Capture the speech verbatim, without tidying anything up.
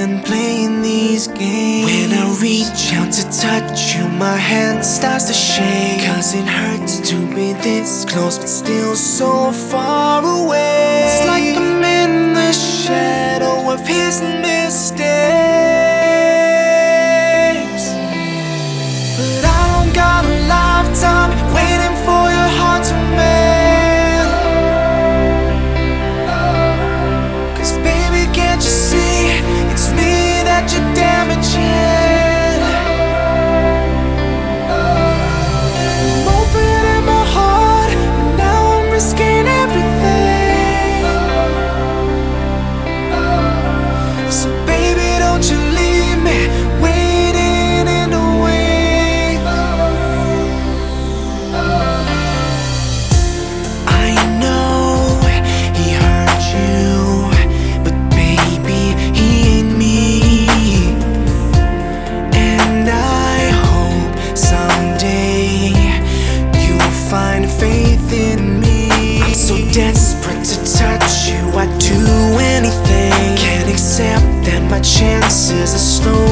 done playing these games. When I reach out to touch you, my hand starts to shake, 'cause it hurts to be this close but still so far away. It's like I'm in the shadow of his mistakes, but I don't got a lifetime waiting for your heart to mend. 'Cause baby, can't you see it's me that you're damaging? I'm opening my heart, but now I'm risking everything. So baby, don't you leave me waiting in the wings. I know he hurt you, but baby, he ain't me. And I hope someday you'll find faith in me. I'm so desperate to touch you, I'd do anything. Can't accept that my chances are slow